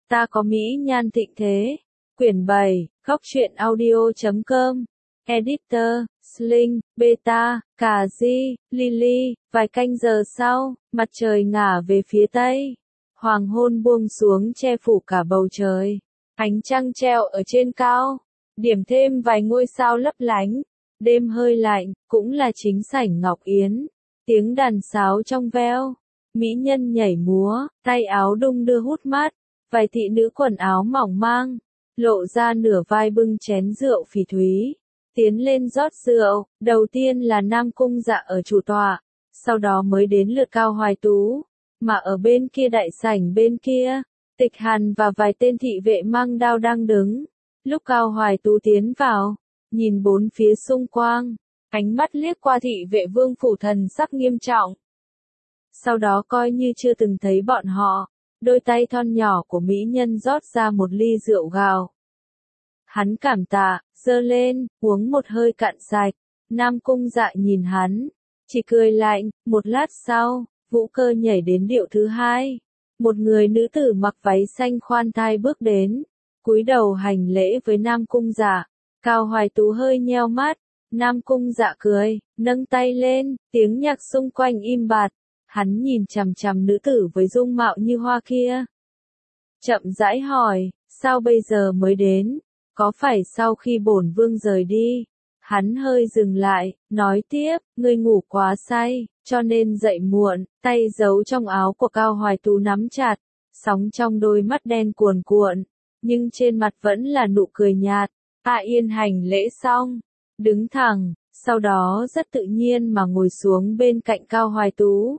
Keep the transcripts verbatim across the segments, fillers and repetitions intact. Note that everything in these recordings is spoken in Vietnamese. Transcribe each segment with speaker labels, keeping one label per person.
Speaker 1: Ta có mỹ nhan thịnh thế. Quyển bảy, góc truyện audio chấm com. Editor, Sling, Beta, Cà Di, Lily. Vài canh giờ sau, mặt trời ngả về phía tây. Hoàng hôn buông xuống che phủ cả bầu trời. Ánh trăng treo ở trên cao. Điểm thêm vài ngôi sao lấp lánh. Đêm hơi lạnh, cũng là chính sảnh Ngọc Yến. Tiếng đàn sáo trong veo. Mỹ nhân nhảy múa, tay áo đung đưa hút mắt. Vài thị nữ quần áo mỏng mang. Lộ ra nửa vai bưng chén rượu phỉ thúy. Tiến lên rót rượu, đầu tiên là Nam Cung Dạ ở chủ tọa. Sau đó mới đến lượt Cao Hoài Tú. Mà ở bên kia đại sảnh bên kia, Tịch Hàn và vài tên thị vệ mang đao đang đứng. Lúc Cao Hoài Tú tiến vào, nhìn bốn phía xung quanh, ánh mắt liếc qua thị vệ Vương phủ thần sắc nghiêm trọng. Sau đó coi như chưa từng thấy bọn họ, đôi tay thon nhỏ của mỹ nhân rót ra một ly rượu gạo. Hắn cảm tạ, giơ lên, uống một hơi cạn sạch. Nam Cung Dạ nhìn hắn, chỉ cười lạnh. Một lát sau, Vũ Cơ nhảy đến điệu thứ hai. Một người nữ tử mặc váy xanh khoan thai bước đến, cúi đầu hành lễ với Nam Cung Dạ. Cao Hoài Tú hơi nheo mắt. Nam Cung Dạ cười, nâng tay lên, tiếng nhạc xung quanh im bặt. Hắn nhìn chằm chằm nữ tử với dung mạo như hoa kia. Chậm rãi hỏi, sao bây giờ mới đến? Có phải sau khi bổn vương rời đi? Hắn hơi dừng lại, nói tiếp, ngươi ngủ quá say, cho nên dậy muộn. Tay giấu trong áo của Cao Hoài Tú nắm chặt, sóng trong đôi mắt đen cuồn cuộn, nhưng trên mặt vẫn là nụ cười nhạt. A Yên hành lễ xong, đứng thẳng, sau đó rất tự nhiên mà ngồi xuống bên cạnh Cao Hoài Tú.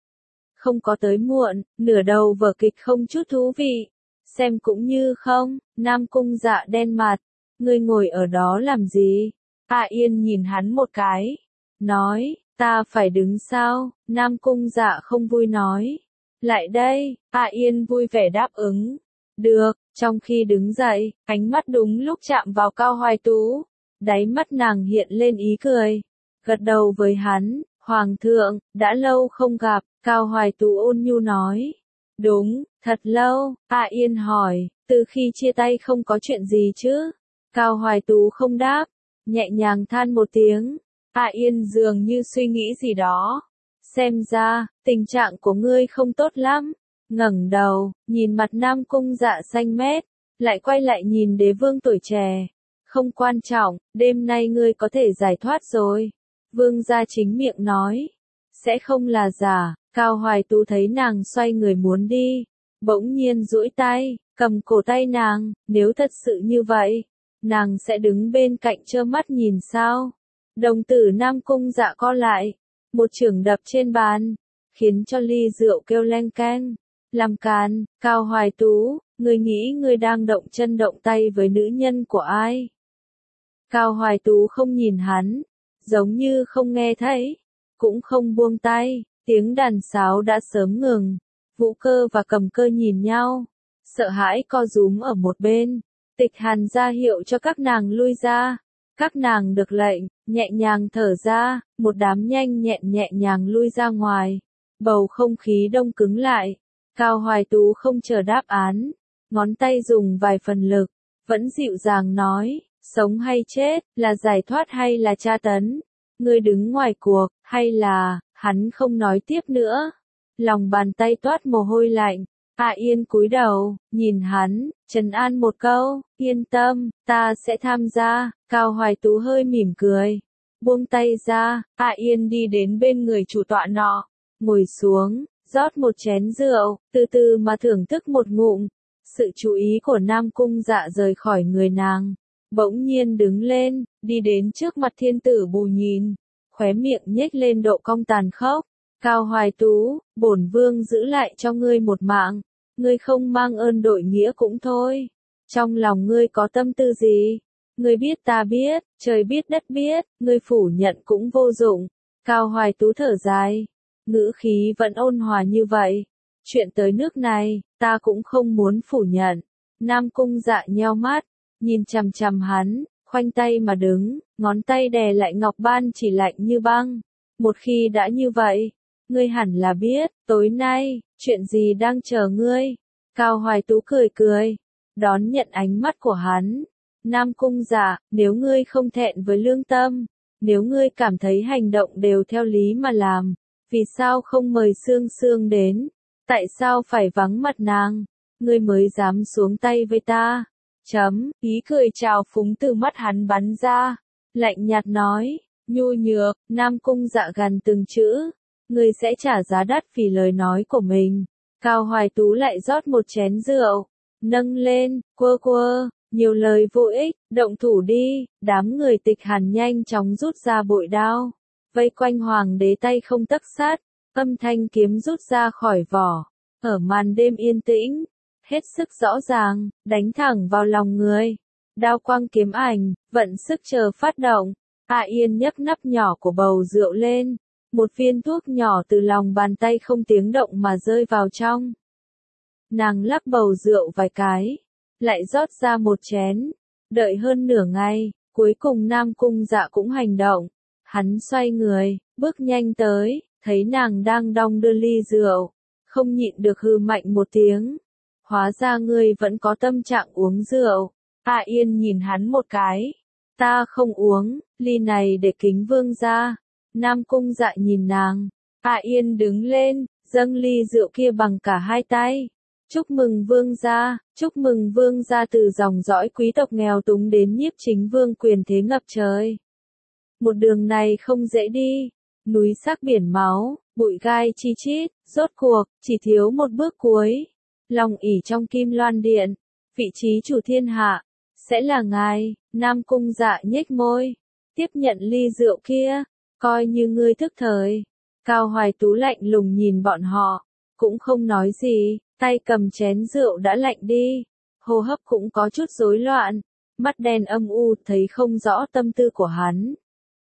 Speaker 1: Không có tới muộn, nửa đầu vở kịch không chút thú vị. Xem cũng như không. Nam Cung Dạ đen mặt. Ngươi ngồi ở đó làm gì? A Yên nhìn hắn một cái. Nói, ta phải đứng sao? Nam Cung Dạ không vui nói. Lại đây. A Yên vui vẻ đáp ứng. Được. Trong khi đứng dậy, ánh mắt đúng lúc chạm vào Cao Hoài Tú. Đáy mắt nàng hiện lên ý cười. Gật đầu với hắn. Hoàng thượng, đã lâu không gặp. Cao Hoài Tú ôn nhu nói. Đúng, thật lâu. A Yên hỏi, từ khi chia tay không có chuyện gì chứ? Cao Hoài Tú không đáp, nhẹ nhàng than một tiếng. A Yên dường như suy nghĩ gì đó. Xem ra, tình trạng của ngươi không tốt lắm. Ngẩng đầu, nhìn mặt Nam Cung Dạ xanh mét, lại quay lại nhìn đế vương tuổi trẻ. Không quan trọng, đêm nay ngươi có thể giải thoát rồi. Vương gia chính miệng nói. Sẽ không là giả. Cao Hoài Tú thấy nàng xoay người muốn đi, bỗng nhiên duỗi tay, cầm cổ tay nàng. Nếu thật sự như vậy, nàng sẽ đứng bên cạnh trơ mắt nhìn sao? Đồng tử Nam Cung Dạ co lại, một chưởng đập trên bàn, khiến cho ly rượu kêu leng keng. Làm càn. Cao Hoài Tú, ngươi nghĩ ngươi đang động chân động tay với nữ nhân của ai? Cao Hoài Tú không nhìn hắn, giống như không nghe thấy, cũng không buông tay. Tiếng đàn sáo đã sớm ngừng. Vũ Cơ và Cầm Cơ nhìn nhau, sợ hãi co rúm ở một bên. Tịch Hàn ra hiệu cho các nàng lui ra. Các nàng được lệnh, nhẹ nhàng thở ra, một đám nhanh nhẹn nhẹ nhàng lui ra ngoài. Bầu không khí đông cứng lại. Cao Hoài Tú không chờ đáp án, ngón tay dùng vài phần lực, vẫn dịu dàng nói, sống hay chết, là giải thoát hay là tra tấn? Ngươi đứng ngoài cuộc, hay là... Hắn không nói tiếp nữa. Lòng bàn tay toát mồ hôi lạnh. A Yên cúi đầu, nhìn hắn, trấn an một câu, yên tâm, ta sẽ tham gia. Cao Hoài Tú hơi mỉm cười, buông tay ra. A Yên đi đến bên người chủ tọa nọ, ngồi xuống, rót một chén rượu, từ từ mà thưởng thức một ngụm. Sự chú ý của Nam Cung Dạ rời khỏi người nàng, bỗng nhiên đứng lên, đi đến trước mặt thiên tử Bù Nhìn. Khóe miệng nhếch lên độ cong tàn khốc. Cao Hoài Tú, bổn vương giữ lại cho ngươi một mạng. Ngươi không mang ơn đội nghĩa cũng thôi. Trong lòng ngươi có tâm tư gì? Ngươi biết ta biết, trời biết đất biết, ngươi phủ nhận cũng vô dụng. Cao Hoài Tú thở dài. Ngữ khí vẫn ôn hòa như vậy. Chuyện tới nước này, ta cũng không muốn phủ nhận. Nam Cung Dạ nheo mắt, nhìn chằm chằm hắn. Khoanh tay mà đứng, ngón tay đè lại ngọc ban chỉ lạnh như băng. Một khi đã như vậy, ngươi hẳn là biết, tối nay, chuyện gì đang chờ ngươi? Cao Hoài Tú cười cười, đón nhận ánh mắt của hắn. Nam Cung Dạ, nếu ngươi không thẹn với lương tâm, nếu ngươi cảm thấy hành động đều theo lý mà làm, vì sao không mời Sương Sương đến? Tại sao phải vắng mặt nàng? Ngươi mới dám xuống tay với ta. Chấm, ý cười trào phúng từ mắt hắn bắn ra. Lạnh nhạt nói, nhu nhược, Nam Cung Dạ gằn từng chữ. Ngươi sẽ trả giá đắt vì lời nói của mình. Cao Hoài Tú lại rót một chén rượu. Nâng lên, quơ quơ, nhiều lời vô ích, động thủ đi. Đám người Tịch Hàn nhanh chóng rút ra bội đao. Vây quanh hoàng đế tay không tấc sát. Âm thanh kiếm rút ra khỏi vỏ. Ở màn đêm yên tĩnh, hết sức rõ ràng, đánh thẳng vào lòng người. Đao quang kiếm ảnh, vận sức chờ phát động. A Yên nhấc nắp nhỏ của bầu rượu lên. Một viên thuốc nhỏ từ lòng bàn tay không tiếng động mà rơi vào trong. Nàng lắc bầu rượu vài cái, lại rót ra một chén. Đợi hơn nửa ngày, cuối cùng Nam Cung Dạ cũng hành động. Hắn xoay người, bước nhanh tới, thấy nàng đang đong đưa ly rượu. Không nhịn được hừ mạnh một tiếng. Hóa ra ngươi vẫn có tâm trạng uống rượu. A Yên nhìn hắn một cái. Ta không uống, ly này để kính vương gia. Nam Cung Dạ nhìn nàng. A Yên đứng lên, dâng ly rượu kia bằng cả hai tay. Chúc mừng vương gia, chúc mừng vương gia từ dòng dõi quý tộc nghèo túng đến nhiếp chính vương quyền thế ngập trời. Một đường này không dễ đi. Núi sắc biển máu, bụi gai chi chít, rốt cuộc, chỉ thiếu một bước cuối. Lòng ỷ trong Kim Loan Điện, vị trí chủ thiên hạ, sẽ là ngài. Nam Cung Dạ nhếch môi, tiếp nhận ly rượu kia, coi như ngươi thức thời. Cao Hoài Tú lạnh lùng nhìn bọn họ, cũng không nói gì, tay cầm chén rượu đã lạnh đi, hô hấp cũng có chút rối loạn, mắt đen âm u thấy không rõ tâm tư của hắn.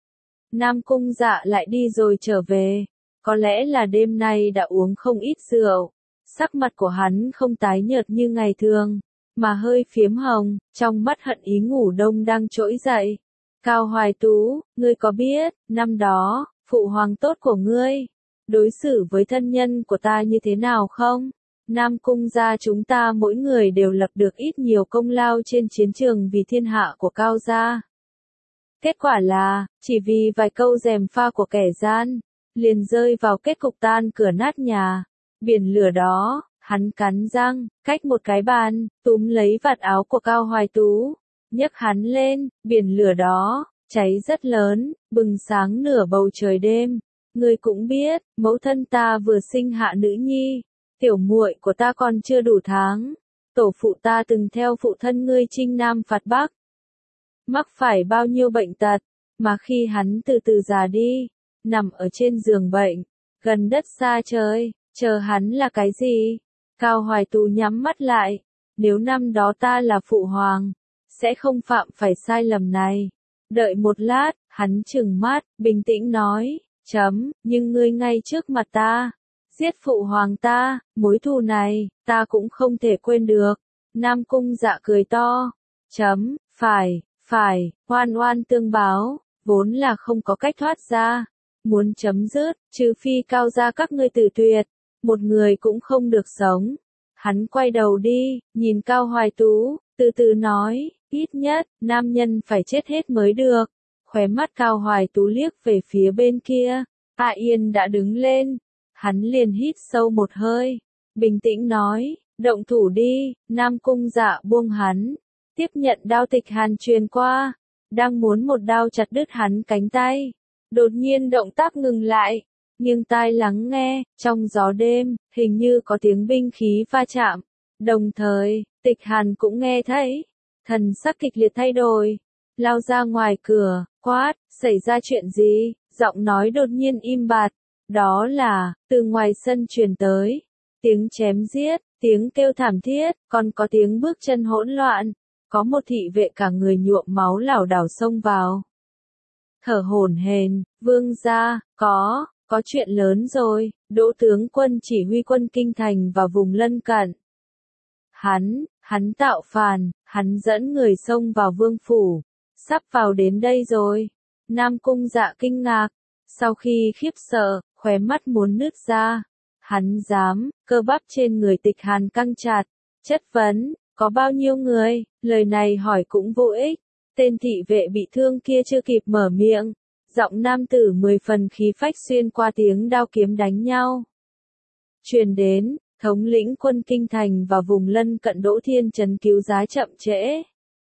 Speaker 1: Nam Cung Dạ lại đi rồi trở về, có lẽ là đêm nay đã uống không ít rượu, sắc mặt của hắn không tái nhợt như ngày thường, mà hơi phiếm hồng, trong mắt hận ý ngủ đông đang trỗi dậy. Cao Hoài Tú, ngươi có biết, năm đó, phụ hoàng tốt của ngươi, đối xử với thân nhân của ta như thế nào không? Nam Cung gia chúng ta mỗi người đều lập được ít nhiều công lao trên chiến trường vì thiên hạ của Cao gia. Kết quả là, chỉ vì vài câu gièm pha của kẻ gian, liền rơi vào kết cục tan cửa nát nhà. Biển lửa đó, hắn cắn răng, cách một cái bàn, túm lấy vạt áo của Cao Hoài Tú, nhấc hắn lên, biển lửa đó, cháy rất lớn, bừng sáng nửa bầu trời đêm. Ngươi cũng biết, mẫu thân ta vừa sinh hạ nữ nhi, tiểu muội của ta còn chưa đủ tháng. Tổ phụ ta từng theo phụ thân ngươi chinh nam phạt bắc. Mắc phải bao nhiêu bệnh tật, mà khi hắn từ từ già đi, nằm ở trên giường bệnh, gần đất xa trời, chờ hắn là cái gì? Cao Hoài Tú nhắm mắt lại, nếu năm đó ta là phụ hoàng, sẽ không phạm phải sai lầm này. Đợi một lát, hắn trừng mắt, bình tĩnh nói, chấm, nhưng ngươi ngay trước mặt ta, giết phụ hoàng ta, mối thù này, ta cũng không thể quên được. Nam Cung Dạ cười to, chấm, phải, phải, oan oan tương báo, vốn là không có cách thoát ra. Muốn chấm dứt, trừ phi Cao gia các ngươi tử tuyệt, một người cũng không được sống. Hắn quay đầu đi, nhìn Cao Hoài Tú, từ từ nói, ít nhất, nam nhân phải chết hết mới được. Khóe mắt Cao Hoài Tú liếc về phía bên kia, A Yên đã đứng lên. Hắn liền hít sâu một hơi, bình tĩnh nói, động thủ đi. Nam Cung Dạ buông hắn, tiếp nhận đao Tịch Hàn truyền qua, đang muốn một đao chặt đứt hắn cánh tay. Đột nhiên động tác ngừng lại, nghiêng tai lắng nghe, trong gió đêm, hình như có tiếng binh khí va chạm. Đồng thời, Tịch Hàn cũng nghe thấy, thần sắc kịch liệt thay đổi, lao ra ngoài cửa, quát, xảy ra chuyện gì? Giọng nói đột nhiên im bặt, đó là, từ ngoài sân truyền tới, tiếng chém giết, tiếng kêu thảm thiết, còn có tiếng bước chân hỗn loạn, có một thị vệ cả người nhuộm máu lảo đảo xông vào. Thở hổn hển, vương gia, có, có chuyện lớn rồi. Đỗ tướng quân chỉ huy quân kinh thành và vùng lân cận. Hắn, hắn tạo phản, hắn dẫn người xông vào vương phủ, sắp vào đến đây rồi. Nam Cung Dạ kinh ngạc, sau khi khiếp sợ, khóe mắt muốn nứt ra. Hắn dám, cơ bắp trên người Tịch Hàn căng chặt, Chất vấn, có bao nhiêu người, lời này hỏi cũng vô ích. Tên thị vệ bị thương kia chưa kịp mở miệng. Giọng nam tử mười phần khí phách xuyên qua tiếng đao kiếm đánh nhau. Truyền đến, thống lĩnh quân kinh thành và vùng lân cận Đỗ Thiên Trấn cứu giá chậm trễ.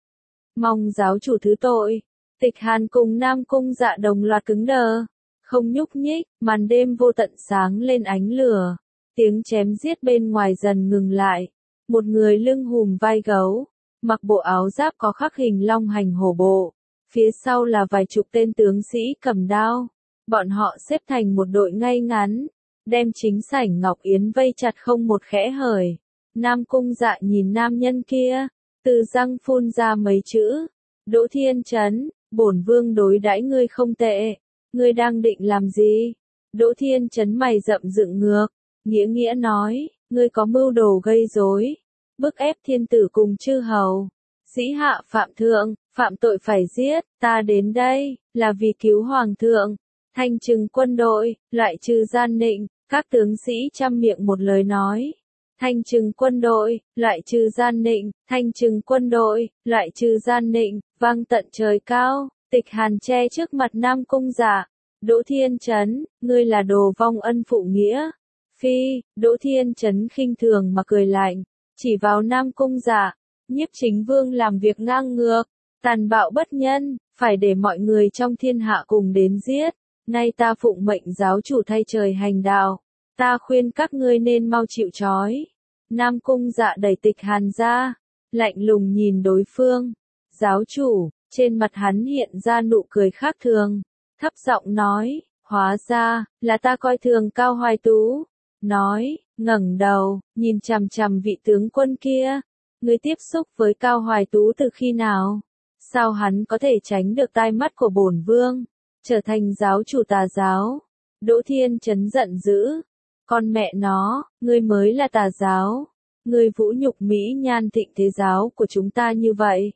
Speaker 1: Mong giáo chủ thứ tội. Tịch Hàn cùng Nam Cung Dạ đồng loạt cứng đờ. Không nhúc nhích, màn đêm vô tận sáng lên ánh lửa. Tiếng chém giết bên ngoài dần ngừng lại. Một người lưng hùm vai gấu, mặc bộ áo giáp có khắc hình long hành hổ bộ. Phía sau là vài chục tên tướng sĩ cầm đao. Bọn họ xếp thành một đội ngay ngắn, đem chính sảnh Ngọc Yến vây chặt không một khẽ hở. Nam Cung Dạ nhìn nam nhân kia, từ răng phun ra mấy chữ. Đỗ Thiên Trấn, bổn vương đối đãi ngươi không tệ. Ngươi đang định làm gì? Đỗ Thiên Trấn mày rậm dựng ngược, nghĩa nghĩa nói, ngươi có mưu đồ gây rối, bức ép thiên tử cùng chư hầu. Dĩ hạ phạm thượng, phạm tội phải giết, ta đến đây, là vì cứu hoàng thượng. Thanh trừng quân đội, loại trừ gian nịnh, các tướng sĩ trăm miệng một lời nói. Thanh trừng quân đội, loại trừ gian nịnh, thanh trừng quân đội, loại trừ gian nịnh, vang tận trời cao. Tịch Hàn che trước mặt Nam Cung Dạ. Đỗ Thiên Trấn, ngươi là đồ vong ân phụ nghĩa. Phi, Đỗ Thiên Trấn khinh thường mà cười lạnh, chỉ vào Nam Cung Dạ. Nhiếp Chính Vương làm việc ngang ngược, tàn bạo bất nhân, phải để mọi người trong thiên hạ cùng đến giết. Nay ta phụng mệnh giáo chủ thay trời hành đạo, ta khuyên các ngươi nên mau chịu trói. Nam Cung Dạ đẩy Tịch Hàn ra, lạnh lùng nhìn đối phương. Giáo chủ, trên mặt hắn hiện ra nụ cười khác thường, thấp giọng nói, hóa ra, là ta coi thường Cao Hoài Tú. Nói, ngẩng đầu, nhìn chằm chằm vị tướng quân kia. Ngươi tiếp xúc với Cao Hoài Tú từ khi nào? Sao hắn có thể tránh được tai mắt của bổn vương, trở thành giáo chủ tà giáo? Đỗ Thiên Trấn giận dữ. Con mẹ nó, ngươi mới là tà giáo. Ngươi vũ nhục mỹ nhan thịnh thế giáo của chúng ta như vậy.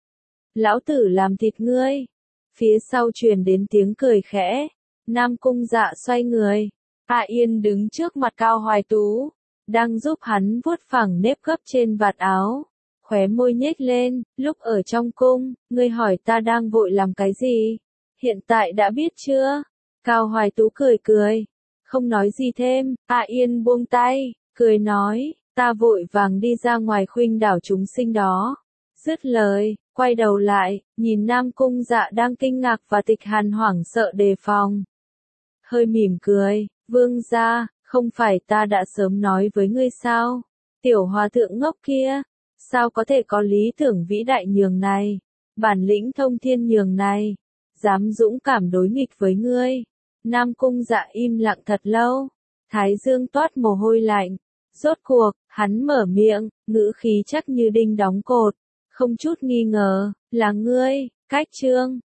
Speaker 1: Lão tử làm thịt ngươi. Phía sau truyền đến tiếng cười khẽ. Nam Cung Dạ xoay người. A Yên đứng trước mặt Cao Hoài Tú, đang giúp hắn vuốt phẳng nếp gấp trên vạt áo. Khóe môi nhếch lên, lúc ở trong cung, ngươi hỏi ta đang vội làm cái gì? Hiện tại đã biết chưa? Cao Hoài Tú cười cười, không nói gì thêm. A Yên buông tay, cười nói, ta vội vàng đi ra ngoài khuynh đảo chúng sinh đó. Dứt lời, quay đầu lại, nhìn Nam Cung Dạ đang kinh ngạc và Tịch Hàn hoảng sợ đề phòng. Hơi mỉm cười, vương gia, không phải ta đã sớm nói với ngươi sao? Tiểu hòa thượng ngốc kia, sao có thể có lý tưởng vĩ đại nhường này, bản lĩnh thông thiên nhường này, dám dũng cảm đối nghịch với ngươi. Nam Cung Dạ im lặng thật lâu, thái dương toát mồ hôi lạnh. Rốt cuộc, hắn mở miệng, ngữ khí chắc như đinh đóng cột, không chút nghi ngờ, là ngươi, Cách Trương.